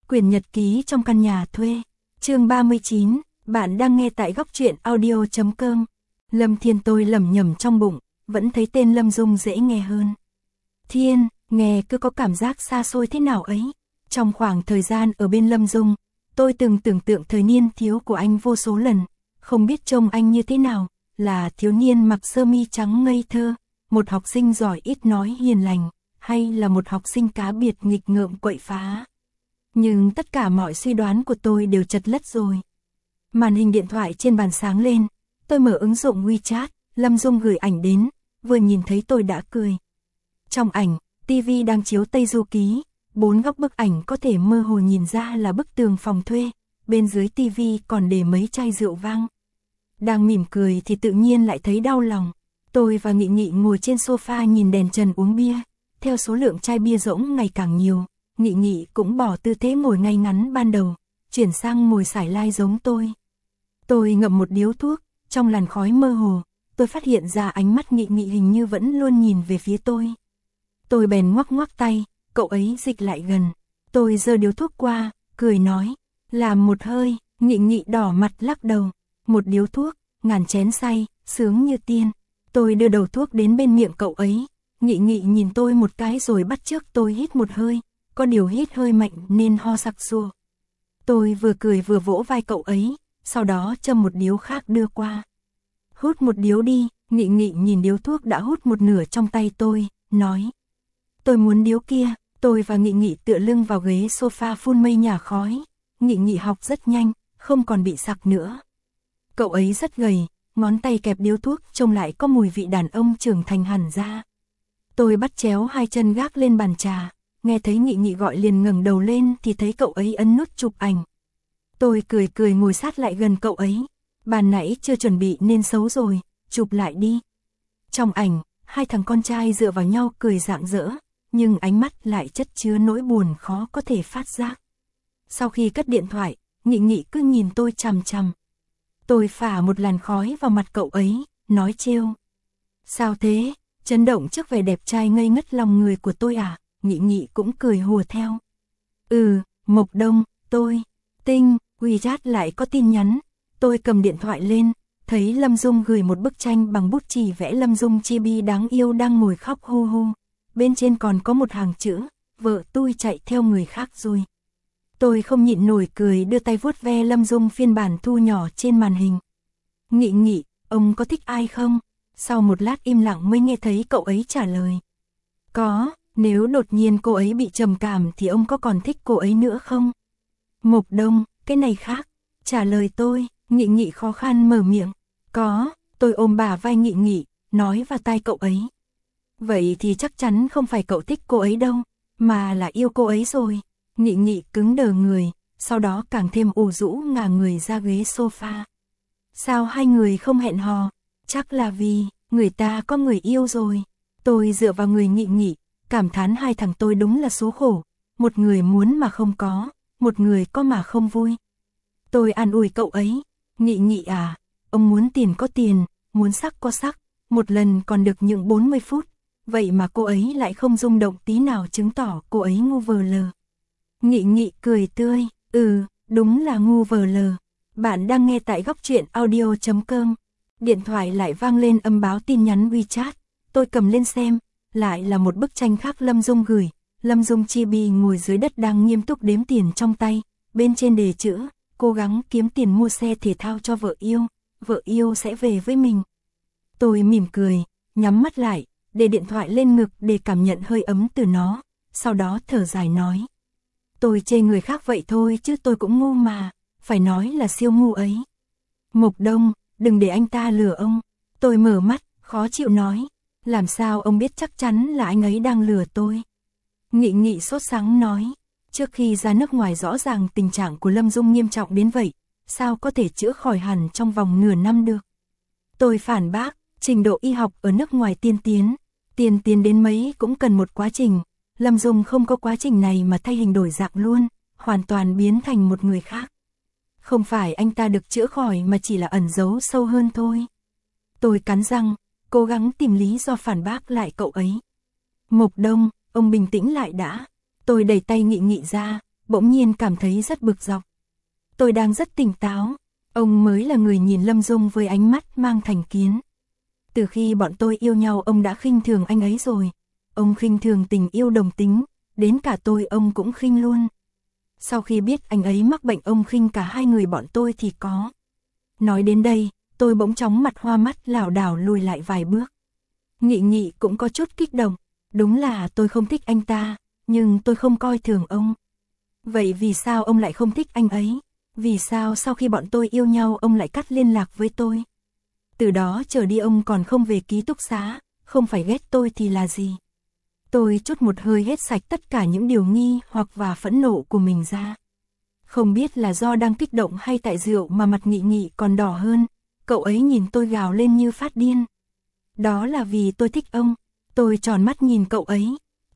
Quyển nhật ký trong căn nhà thuê. Chương 39, bạn đang nghe tại góc truyện audio.com. Lâm Thiên tôi lẩm nhẩm trong bụng, vẫn thấy tên Lâm Dung dễ nghe hơn. Thiên, nghe cứ có cảm giác xa xôi thế nào ấy. Trong khoảng thời gian ở bên Lâm Dung, tôi từng tưởng tượng thời niên thiếu của anh vô số lần, không biết trông anh như thế nào, là thiếu niên mặc sơ mi trắng ngây thơ, một học sinh giỏi ít nói hiền lành, hay là một học sinh cá biệt nghịch ngợm quậy phá. Nhưng tất cả mọi suy đoán của tôi đều chật lất rồi. Màn hình điện thoại trên bàn sáng lên, tôi mở ứng dụng WeChat, Lâm Dung gửi ảnh đến, vừa nhìn thấy tôi đã cười. Trong ảnh, TV đang chiếu Tây Du Ký, 4 góc bức ảnh có thể mơ hồ nhìn ra là bức tường phòng thuê, bên dưới TV còn để mấy chai rượu vang. Đang mỉm cười thì tự nhiên lại thấy đau lòng. Tôi và Nghị Nghị ngồi trên sofa nhìn đèn trần uống bia, theo số lượng chai bia rỗng ngày càng nhiều. Nghị Nghị cũng bỏ tư thế ngồi ngay ngắn ban đầu, chuyển sang ngồi sải lai giống tôi. Tôi ngậm một điếu thuốc, trong làn khói mơ hồ, tôi phát hiện ra ánh mắt Nghị Nghị hình như vẫn luôn nhìn về phía tôi. Tôi bèn ngoắc ngoắc tay, cậu ấy dịch lại gần. Tôi giơ điếu thuốc qua, cười nói, làm một hơi. Nghị Nghị đỏ mặt lắc đầu, một điếu thuốc, ngàn chén say, sướng như tiên. Tôi đưa đầu thuốc đến bên miệng cậu ấy. Nghị Nghị nhìn tôi một cái rồi bắt chước tôi hít một hơi. Có điều hít hơi mạnh nên ho sặc sụa. Tôi vừa cười vừa vỗ vai cậu ấy, sau đó châm một điếu khác đưa qua. Hút một điếu đi. Nghị Nghị nhìn điếu thuốc đã hút một nửa trong tay tôi, nói. Tôi muốn điếu kia. Tôi và Nghị Nghị tựa lưng vào ghế sofa phun mây nhả khói. Nghị Nghị học rất nhanh, không còn bị sặc nữa. Cậu ấy rất gầy, ngón tay kẹp điếu thuốc trông lại có mùi vị đàn ông trưởng thành hẳn ra. Tôi bắt chéo hai chân gác lên bàn trà. Nghe thấy Nghị Nghị gọi liền ngẩng đầu lên thì thấy cậu ấy ấn nút chụp ảnh. Tôi cười cười ngồi sát lại gần cậu ấy. Bàn nãy chưa chuẩn bị nên xấu rồi, chụp lại đi. Trong ảnh, hai thằng con trai dựa vào nhau cười rạng rỡ, nhưng ánh mắt lại chất chứa nỗi buồn khó có thể phát giác. Sau khi cất điện thoại, Nghị Nghị cứ nhìn tôi chằm chằm. Tôi phả một làn khói vào mặt cậu ấy, nói trêu. Sao thế, chấn động trước vẻ đẹp trai ngây ngất lòng người của tôi à? Nghị Nghị cũng cười hùa theo. Mộc Đông, tôi, Tinh, WeChat lại có tin nhắn. Tôi cầm điện thoại lên, thấy Lâm Dung gửi một bức tranh bằng bút chì vẽ Lâm Dung chibi đáng yêu đang ngồi khóc hu hu. Bên trên còn có một hàng chữ, vợ tôi chạy theo người khác rồi. Tôi không nhịn nổi cười đưa tay vuốt ve Lâm Dung phiên bản thu nhỏ trên màn hình. Nghị Nghị, ông có thích ai không? Sau một lát im lặng mới nghe thấy cậu ấy trả lời. Có. Nếu đột nhiên cô ấy bị trầm cảm thì ông có còn thích cô ấy nữa không? Mộc Đông, cái này khác. Trả lời tôi. Nghị Nghị khó khăn mở miệng. Có. Tôi ôm bả vai Nghị Nghị, nói vào tai cậu ấy. Vậy thì chắc chắn không phải cậu thích cô ấy đâu, mà là yêu cô ấy rồi. Nghị Nghị cứng đờ người, sau đó càng thêm ủ rũ ngả người ra ghế sofa. Sao hai người không hẹn hò? Chắc là vì người ta có người yêu rồi. Tôi dựa vào người Nghị Nghị, cảm thán hai thằng tôi đúng là số khổ, một người muốn mà không có, một người có mà không vui. Tôi an ủi cậu ấy, Nghị Nghị à, ông muốn tiền có tiền, muốn sắc có sắc, một lần còn được những 40 phút, vậy mà cô ấy lại không rung động tí nào chứng tỏ cô ấy ngu vờ lờ. Nghị Nghị cười tươi, đúng là ngu vờ lờ. Bạn đang nghe tại góc truyện audio.com. Điện thoại lại vang lên âm báo tin nhắn WeChat, tôi cầm lên xem. Lại là một bức tranh khác Lâm Dung gửi. Lâm Dung chibi ngồi dưới đất đang nghiêm túc đếm tiền trong tay. Bên trên đề chữ, cố gắng kiếm tiền mua xe thể thao cho vợ yêu sẽ về với mình. Tôi mỉm cười, nhắm mắt lại, để điện thoại lên ngực để cảm nhận hơi ấm từ nó. Sau đó thở dài nói. Tôi chê người khác vậy thôi chứ tôi cũng ngu mà, phải nói là siêu ngu ấy. Mộc Đông, đừng để anh ta lừa ông. Tôi mở mắt, khó chịu nói. Làm sao ông biết chắc chắn là anh ấy đang lừa tôi? Nghị Nghị sốt sắng nói. Trước khi ra nước ngoài rõ ràng tình trạng của Lâm Dung nghiêm trọng đến vậy, sao có thể chữa khỏi hẳn trong vòng nửa năm được? Tôi phản bác, trình độ y học ở nước ngoài tiên tiến đến mấy cũng cần một quá trình. Lâm Dung không có quá trình này mà thay hình đổi dạng luôn, hoàn toàn biến thành một người khác. Không phải anh ta được chữa khỏi mà chỉ là ẩn giấu sâu hơn thôi. Tôi cắn răng, cố gắng tìm lý do phản bác lại cậu ấy. Mộc Đông, ông bình tĩnh lại đã. Tôi đẩy tay Nghị Nghị ra, bỗng nhiên cảm thấy rất bực dọc. Tôi đang rất tỉnh táo, ông mới là người nhìn Lâm Dung với ánh mắt mang thành kiến. Từ khi bọn tôi yêu nhau ông đã khinh thường anh ấy rồi. Ông khinh thường tình yêu đồng tính, đến cả tôi ông cũng khinh luôn. Sau khi biết anh ấy mắc bệnh ông khinh cả hai người bọn tôi thì có. Nói đến đây, tôi bỗng chóng mặt hoa mắt lảo đảo lùi lại vài bước. Nghị Nghị cũng có chút kích động, đúng là tôi không thích anh ta, nhưng tôi không coi thường ông. Vậy vì sao ông lại không thích anh ấy? Vì sao sau khi bọn tôi yêu nhau ông lại cắt liên lạc với tôi? Từ đó trở đi ông còn không về ký túc xá, không phải ghét tôi thì là gì? Tôi trút một hơi hết sạch tất cả những điều nghi hoặc và phẫn nộ của mình ra. Không biết là do đang kích động hay tại rượu mà mặt Nghị Nghị còn đỏ hơn, cậu ấy nhìn tôi gào lên như phát điên. Đó là vì tôi thích ông. Tôi tròn mắt nhìn cậu ấy.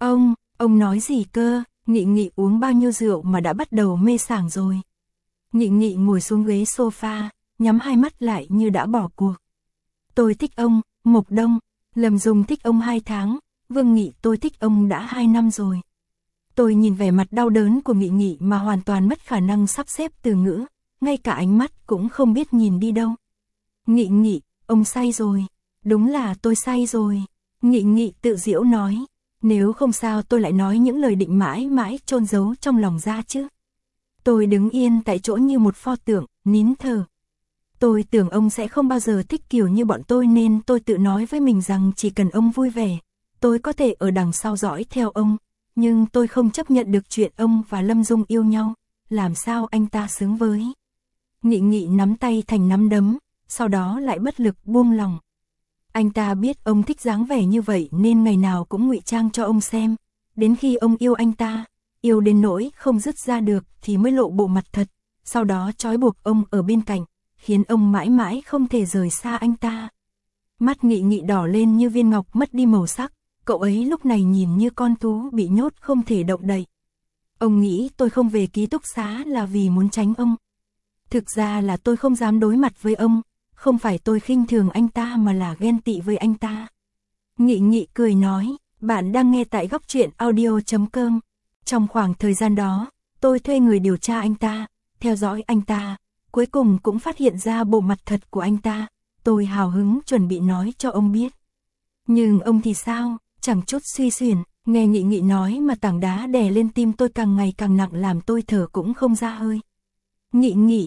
Ông nói gì cơ? Nghị Nghị uống bao nhiêu rượu mà đã bắt đầu mê sảng rồi. Nghị Nghị ngồi xuống ghế sofa, nhắm hai mắt lại như đã bỏ cuộc. Tôi thích ông, Mộc Đông. Lâm Dung thích ông 2 tháng, Vương Nghị tôi thích ông đã 2 năm rồi. Tôi nhìn vẻ mặt đau đớn của Nghị Nghị mà hoàn toàn mất khả năng sắp xếp từ ngữ, ngay cả ánh mắt cũng không biết nhìn đi đâu. Nghị Nghị, ông say rồi. Đúng là tôi say rồi. Nghị Nghị tự giễu nói. Nếu không sao tôi lại nói những lời định mãi mãi chôn giấu trong lòng ra chứ. Tôi đứng yên tại chỗ như một pho tượng, nín thở. Tôi tưởng ông sẽ không bao giờ thích kiểu như bọn tôi nên tôi tự nói với mình rằng chỉ cần ông vui vẻ, tôi có thể ở đằng sau dõi theo ông. Nhưng tôi không chấp nhận được chuyện ông và Lâm Dung yêu nhau, làm sao anh ta xứng với. Nghị Nghị nắm tay thành nắm đấm, sau đó lại bất lực buông lòng. Anh ta biết ông thích dáng vẻ như vậy nên ngày nào cũng ngụy trang cho ông xem. Đến khi ông yêu anh ta, yêu đến nỗi không dứt ra được thì mới lộ bộ mặt thật, sau đó trói buộc ông ở bên cạnh, khiến ông mãi mãi không thể rời xa anh ta. Mắt Nghị Nghị đỏ lên như viên ngọc mất đi màu sắc, cậu ấy lúc này nhìn như con thú bị nhốt không thể động đậy. Ông nghĩ tôi không về ký túc xá là vì muốn tránh ông. Thực ra là tôi không dám đối mặt với ông, không phải tôi khinh thường anh ta mà là ghen tị với anh ta. Nghị Nghị cười nói, bạn đang nghe tại góc truyện audio.com. Trong khoảng thời gian đó, tôi thuê người điều tra anh ta, theo dõi anh ta, cuối cùng cũng phát hiện ra bộ mặt thật của anh ta. Tôi hào hứng chuẩn bị nói cho ông biết. Nhưng ông thì sao, chẳng chút suy xuyển, nghe Nghị Nghị nói mà tảng đá đè lên tim tôi càng ngày càng nặng làm tôi thở cũng không ra hơi. Nghị Nghị,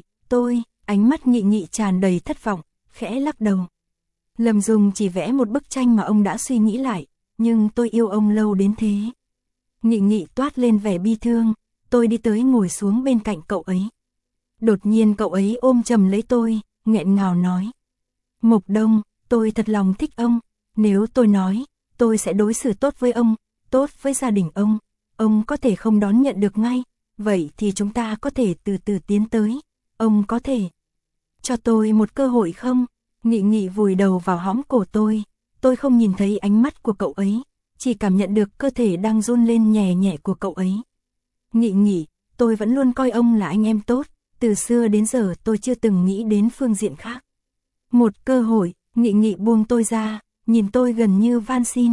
ánh mắt Nghị Nghị tràn đầy thất vọng, khẽ lắc đầu. Lâm Dung chỉ vẽ một bức tranh mà ông đã suy nghĩ lại, nhưng tôi yêu ông lâu đến thế. Nghị Nghị toát lên vẻ bi thương, tôi đi tới ngồi xuống bên cạnh cậu ấy. Đột nhiên cậu ấy ôm chầm lấy tôi, nghẹn ngào nói. Mộc Đông, tôi thật lòng thích ông, nếu tôi nói, tôi sẽ đối xử tốt với ông, tốt với gia đình ông có thể không đón nhận được ngay, vậy thì chúng ta có thể từ từ tiến tới, ông có thể cho tôi một cơ hội không? Nghị Nghị vùi đầu vào hõm cổ tôi không nhìn thấy ánh mắt của cậu ấy, chỉ cảm nhận được cơ thể đang run lên nhẹ nhẹ của cậu ấy. Nghị Nghị, tôi vẫn luôn coi ông là anh em tốt, từ xưa đến giờ tôi chưa từng nghĩ đến phương diện khác. Một cơ hội, Nghị Nghị buông tôi ra, nhìn tôi gần như van xin.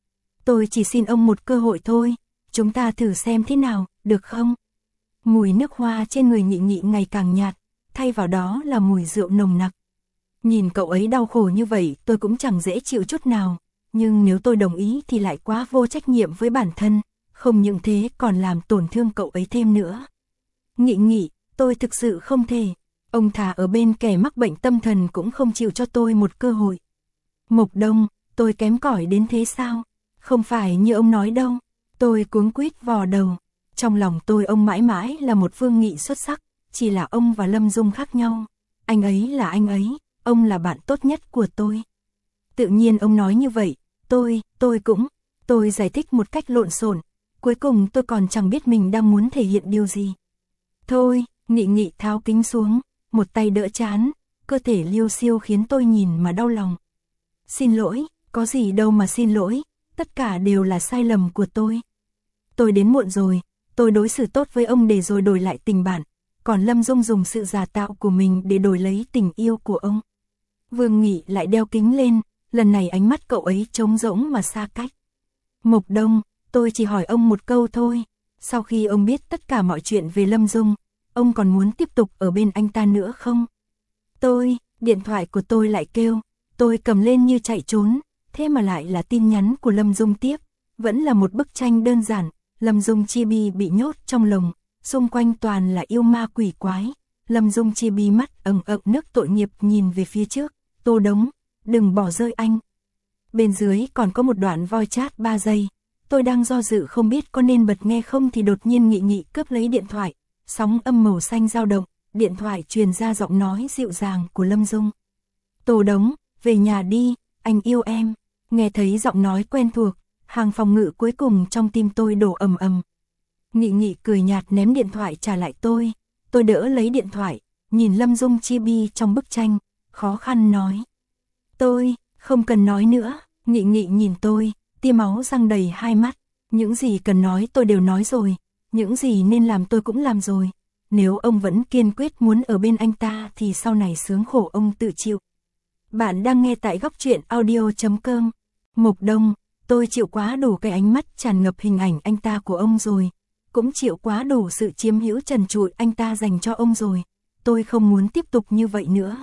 Tôi chỉ xin ông một cơ hội thôi, chúng ta thử xem thế nào, được không? Mùi nước hoa trên người Nghị Nghị ngày càng nhạt, thay vào đó là mùi rượu nồng nặc. Nhìn cậu ấy đau khổ như vậy tôi cũng chẳng dễ chịu chút nào, nhưng nếu tôi đồng ý thì lại quá vô trách nhiệm với bản thân, không những thế còn làm tổn thương cậu ấy thêm nữa. Nghị Nghị, tôi thực sự không thể, ông thà ở bên kẻ mắc bệnh tâm thần cũng không chịu cho tôi một cơ hội. Mộc Đông, tôi kém cỏi đến thế sao? Không phải như ông nói đâu. Tôi cuống quýt vò đầu. Trong lòng tôi ông mãi mãi là một Vương Nghị xuất sắc, chỉ là ông và Lâm Dung khác nhau. Anh ấy là anh ấy, ông là bạn tốt nhất của tôi. Tự nhiên ông nói như vậy, tôi giải thích một cách lộn xộn, cuối cùng tôi còn chẳng biết mình đang muốn thể hiện điều gì. Thôi, Nghị Nghị tháo kính xuống, một tay đỡ trán, cơ thể liêu xiêu khiến tôi nhìn mà đau lòng. Xin lỗi, có gì đâu mà xin lỗi, tất cả đều là sai lầm của tôi. Tôi đến muộn rồi, tôi đối xử tốt với ông để rồi đổi lại tình bạn, còn Lâm Dung dùng sự giả tạo của mình để đổi lấy tình yêu của ông. Vương Nghị lại đeo kính lên, lần này ánh mắt cậu ấy trống rỗng mà xa cách. Mộc Đông, tôi chỉ hỏi ông một câu thôi, Sau khi ông biết tất cả mọi chuyện về Lâm Dung, ông còn muốn tiếp tục ở bên anh ta nữa không? Điện thoại của tôi lại kêu, tôi cầm lên như chạy trốn, thế mà lại là tin nhắn của Lâm Dung tiếp, vẫn là một bức tranh đơn giản, Lâm Dung Chibi bị nhốt trong lồng, xung quanh toàn là yêu ma quỷ quái, Lâm Dung Chibi mắt ẩn ẩn nước tội nghiệp nhìn về phía trước, Tô Đống, đừng bỏ rơi anh. Bên dưới còn có một đoạn voice chat 3 giây, tôi đang do dự không biết có nên bật nghe không thì đột nhiên Nghị Nghị cướp lấy điện thoại, sóng âm màu xanh dao động, điện thoại truyền ra giọng nói dịu dàng của Lâm Dung. Tô Đống, về nhà đi, anh yêu em. Nghe thấy giọng nói quen thuộc, hàng phòng ngự cuối cùng trong tim tôi đổ ầm ầm. Nghị Nghị cười nhạt ném điện thoại trả lại tôi đỡ lấy điện thoại, nhìn Lâm Dung Chibi trong bức tranh, khó khăn nói. Tôi, không cần nói nữa, Nghị Nghị nhìn tôi, tia máu răng đầy hai mắt, những gì cần nói tôi đều nói rồi, những gì nên làm tôi cũng làm rồi. Nếu ông vẫn kiên quyết muốn ở bên anh ta thì sau này sướng khổ ông tự chịu. Bạn đang nghe tại góc truyện audio.com. Mục Đông, tôi chịu quá đủ cái ánh mắt tràn ngập hình ảnh anh ta của ông rồi. Cũng chịu quá đủ sự chiếm hữu trần trụi anh ta dành cho ông rồi. Tôi không muốn tiếp tục như vậy nữa.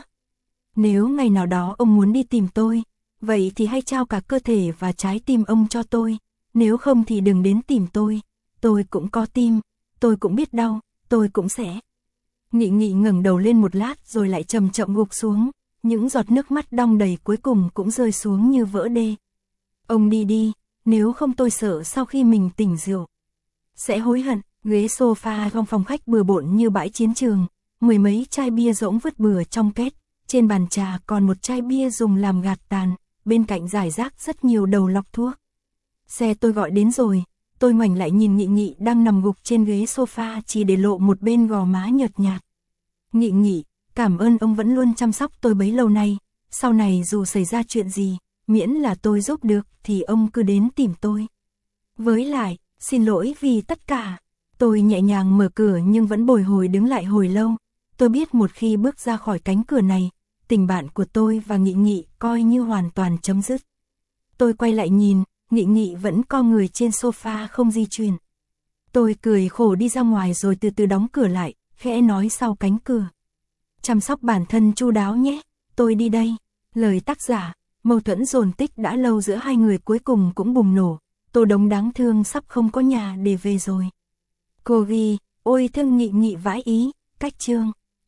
Nếu ngày nào đó ông muốn đi tìm tôi, vậy thì hãy trao cả cơ thể và trái tim ông cho tôi. Nếu không thì đừng đến tìm tôi cũng có tim, tôi cũng biết đau, tôi cũng sẽ. Nghị Nghị ngẩng đầu lên một lát rồi lại chậm chậm gục xuống, những giọt nước mắt đong đầy cuối cùng cũng rơi xuống như vỡ đê. Ông đi đi, nếu không tôi sợ sau khi mình tỉnh rượu sẽ hối hận. Ghế sofa trong phòng khách bừa bộn như bãi chiến trường, mười mấy chai bia rỗng vứt bừa trong két, trên bàn trà còn một chai bia dùng làm gạt tàn, bên cạnh rải rác rất nhiều đầu lọc thuốc. Xe tôi gọi đến rồi, tôi ngoảnh lại nhìn Nghị Nghị đang nằm gục trên ghế sofa chỉ để lộ một bên gò má nhợt nhạt. Nghị Nghị, cảm ơn ông vẫn luôn chăm sóc tôi bấy lâu nay, sau này dù xảy ra chuyện gì, miễn là tôi giúp được thì ông cứ đến tìm tôi. Với lại, xin lỗi vì tất cả. Tôi nhẹ nhàng mở cửa nhưng vẫn bồi hồi đứng lại hồi lâu. Tôi biết một khi bước ra khỏi cánh cửa này, tình bạn của tôi và Nghị Nghị coi như hoàn toàn chấm dứt. Tôi quay lại nhìn, Nghị Nghị vẫn co người trên sofa không di chuyển. Tôi cười khổ đi ra ngoài rồi từ từ đóng cửa lại, khẽ nói sau cánh cửa. Chăm sóc bản thân chu đáo nhé, tôi đi đây. Lời tác giả, mâu thuẫn dồn tích đã lâu giữa hai người cuối cùng cũng bùng nổ. Tô Đống đáng thương sắp không có nhà để về rồi. Cô ghi, ôi thương Nghị Nghị vãi ý, cách chương.